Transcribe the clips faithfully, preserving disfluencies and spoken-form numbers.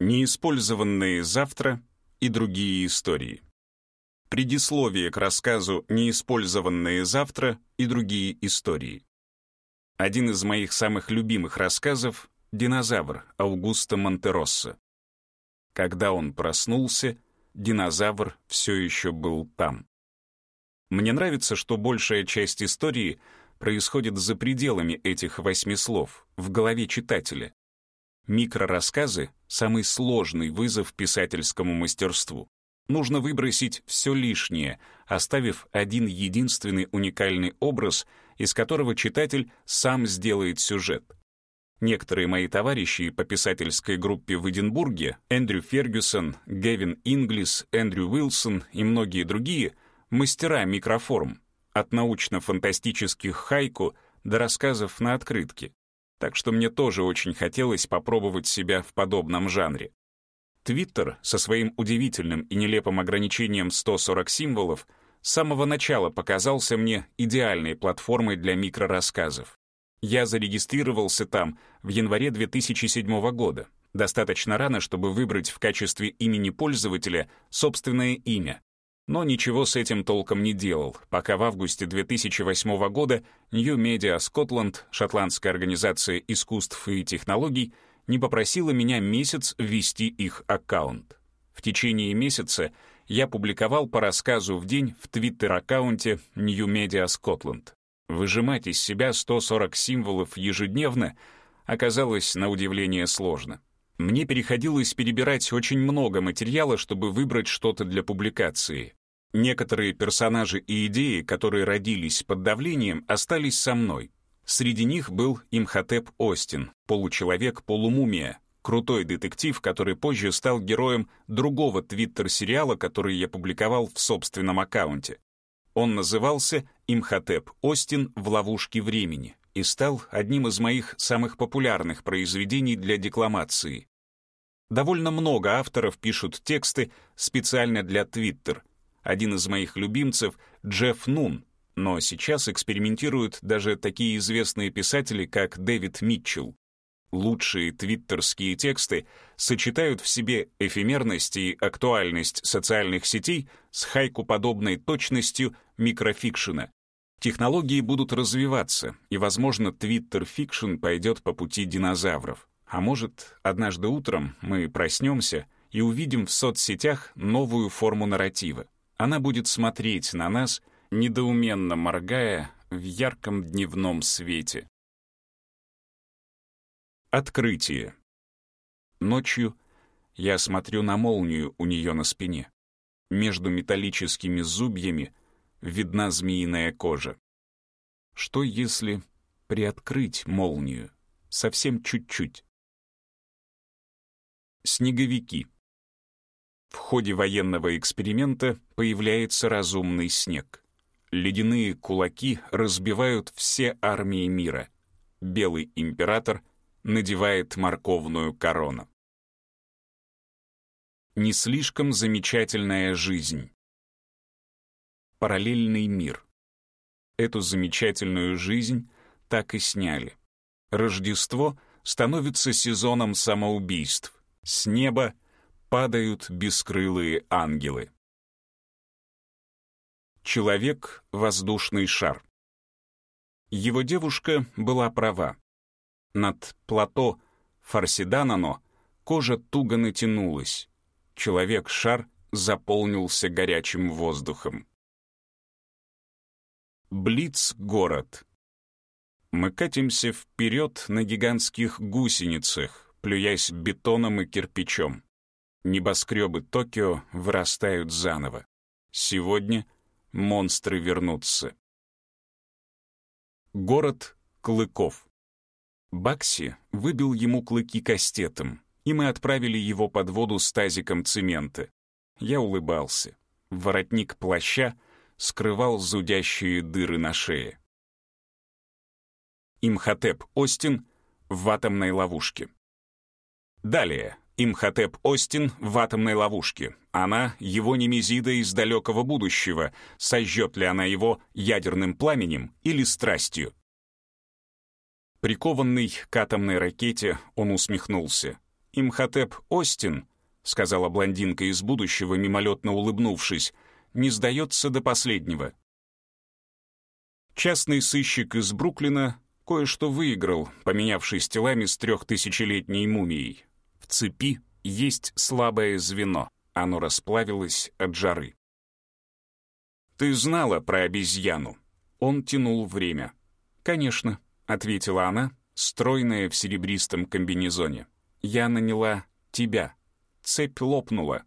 Неиспользованные завтра и другие истории. Предисловие к рассказу «Неиспользованные завтра и другие истории». Один из моих самых любимых рассказов — «Динозавр» Аугусто Монтероссо. Когда он проснулся, динозавр все еще был там. Мне нравится, что большая часть истории происходит за пределами этих восьми слов, в голове читателя. Микрорассказы — самый сложный вызов писательскому мастерству. Нужно выбросить все лишнее, оставив один единственный уникальный образ, из которого читатель сам сделает сюжет. Некоторые мои товарищи по писательской группе в Эдинбурге, Эндрю Фергюсон, Гевин Инглис, Эндрю Уилсон и многие другие — мастера микроформ, от научно-фантастических хайку до рассказов на открытке. Так что мне тоже очень хотелось попробовать себя в подобном жанре. Твиттер со своим удивительным и нелепым ограничением сто сорок символов с самого начала показался мне идеальной платформой для микрорассказов. Я зарегистрировался там в январе две тысячи седьмого года, достаточно рано, чтобы выбрать в качестве имени пользователя собственное имя. Но ничего с этим толком не делал, пока в августе две тысячи восьмого года New Media Scotland, шотландская организация искусств и технологий, не попросила меня месяц ввести их аккаунт. В течение месяца я публиковал по рассказу в день в твиттер-аккаунте New Media Scotland. Выжимать из себя сто сорок символов ежедневно оказалось на удивление сложно. Мне приходилось перебирать очень много материала, чтобы выбрать что-то для публикации. Некоторые персонажи и идеи, которые родились под давлением, остались со мной. Среди них был Имхотеп Остин, получеловек-полумумия, крутой детектив, который позже стал героем другого твиттер-сериала, который я публиковал в собственном аккаунте. Он назывался «Имхотеп Остин в ловушке времени» и стал одним из моих самых популярных произведений для декламации. Довольно много авторов пишут тексты специально для Twitter. Один из моих любимцев — Джефф Нун, но сейчас экспериментируют даже такие известные писатели, как Дэвид Митчелл. Лучшие твиттерские тексты сочетают в себе эфемерность и актуальность социальных сетей с хайку-подобной точностью микрофикшена. Технологии будут развиваться, и, возможно, твиттер-фикшн пойдет по пути динозавров. А может, однажды утром мы проснемся и увидим в соцсетях новую форму нарратива. Она будет смотреть на нас, недоуменно моргая в ярком дневном свете. Открытие. Ночью я смотрю на молнию у нее на спине. Между металлическими зубьями видна змеиная кожа. Что если приоткрыть молнию? Совсем чуть-чуть. Снеговики. В ходе военного эксперимента появляется разумный снег. Ледяные кулаки разбивают все армии мира. Белый император надевает морковную корону. Не слишком замечательная жизнь. Параллельный мир. Эту замечательную жизнь так и сняли. Рождество становится сезоном самоубийств. С неба падают бескрылые ангелы. Человек — воздушный шар. Его девушка была права. Над плато Фарсиданано кожа туго натянулась. Человек-шар заполнился горячим воздухом. Блиц-город. Мы катимся вперед на гигантских гусеницах, плюясь бетоном и кирпичом. Небоскребы Токио вырастают заново. Сегодня монстры вернутся. Город клыков. Бакси выбил ему клыки кастетом, и мы отправили его под воду с тазиком цемента. Я улыбался. Воротник плаща скрывал зудящие дыры на шее. Имхотеп Остин в атомной ловушке. Далее. Имхотеп Остин в атомной ловушке. Она — его немезида из далекого будущего. Сожжет ли она его ядерным пламенем или страстью? Прикованный к атомной ракете, он усмехнулся. «Имхотеп Остин», — сказала блондинка из будущего, мимолетно улыбнувшись, «не сдается до последнего». Частный сыщик из Бруклина кое-что выиграл, поменявшись телами с трехтысячелетней мумией. В цепи есть слабое звено, оно расплавилось от жары. «Ты знала про обезьяну?» Он тянул время. «Конечно», — ответила она, стройная в серебристом комбинезоне. «Я наняла тебя. Цепь лопнула».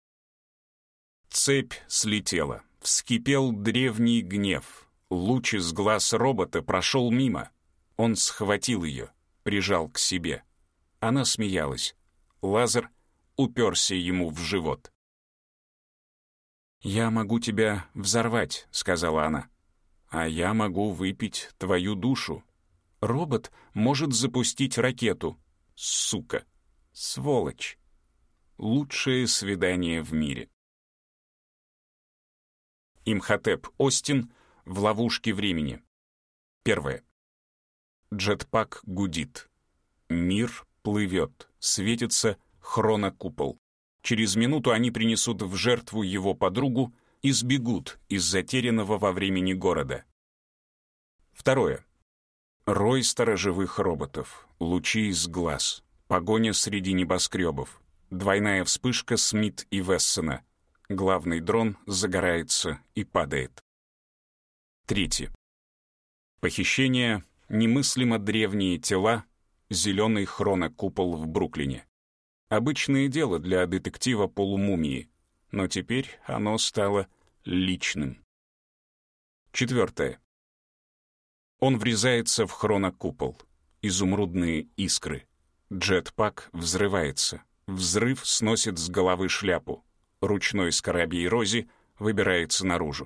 Цепь слетела. Вскипел древний гнев. Луч из глаз робота прошел мимо. Он схватил ее, прижал к себе. Она смеялась. Лазер уперся ему в живот. «Я могу тебя взорвать», — сказала она. «А я могу выпить твою душу. Робот может запустить ракету. Сука! Сволочь! Лучшее свидание в мире». Имхотеп Остин в ловушке времени. Первое. Джетпак гудит. Мир плывет, светится хронокупол. Через минуту они принесут в жертву его подругу и сбегут из затерянного во времени города. Второе. Рой сторожевых роботов, лучи из глаз, погоня среди небоскребов, двойная вспышка Смит и Вессона. Главный дрон загорается и падает. Третье. Похищение, немыслимо древние тела, зеленый хронокупол в Бруклине. Обычное дело для детектива-полумумии, но теперь оно стало личным. Четвертое. Он врезается в хронокупол. Изумрудные искры. Джетпак взрывается. Взрыв сносит с головы шляпу. Ручной скоробей Рози выбирается наружу.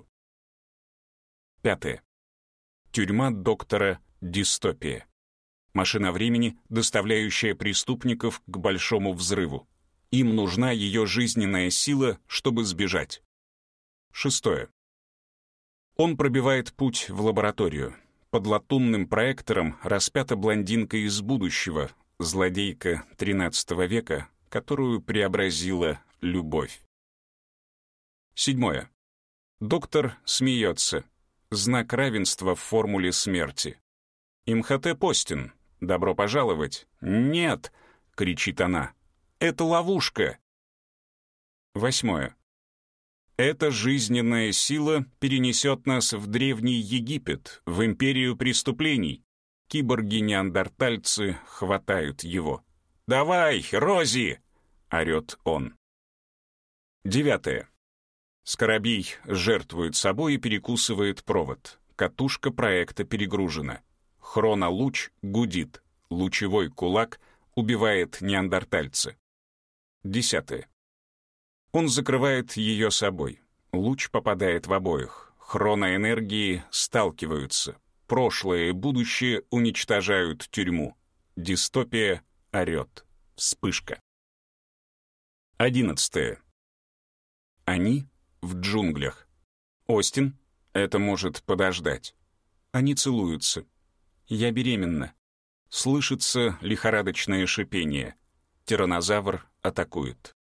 Пятое. Тюрьма доктора Дистопия. Машина времени, доставляющая преступников к большому взрыву. Им нужна ее жизненная сила, чтобы сбежать. Шестое. Он пробивает путь в лабораторию. Под латунным проектором распята блондинка из будущего, злодейка тринадцатого века, которую преобразила любовь. Седьмое. Доктор смеется. Знак равенства в формуле смерти. «Имхотеп Остин, добро пожаловать!» «Нет!» — кричит она. «Это ловушка!» Восьмое. Эта жизненная сила перенесет нас в Древний Египет, в империю преступлений. Киборги-неандертальцы хватают его. «Давай, Рози!» — орет он. Девятое. Скоробей жертвует собой и перекусывает провод. Катушка проекта перегружена. Хронолуч гудит. Лучевой кулак убивает неандертальца. Десятое. Он закрывает ее собой. Луч попадает в обоих. Хроноэнергии сталкиваются. Прошлое и будущее уничтожают тюрьму. Дистопия орет. Вспышка. Одиннадцатое. Они в джунглях. Остин, это может подождать. Они целуются. Я беременна. Слышится лихорадочное шипение. Тираннозавр атакует.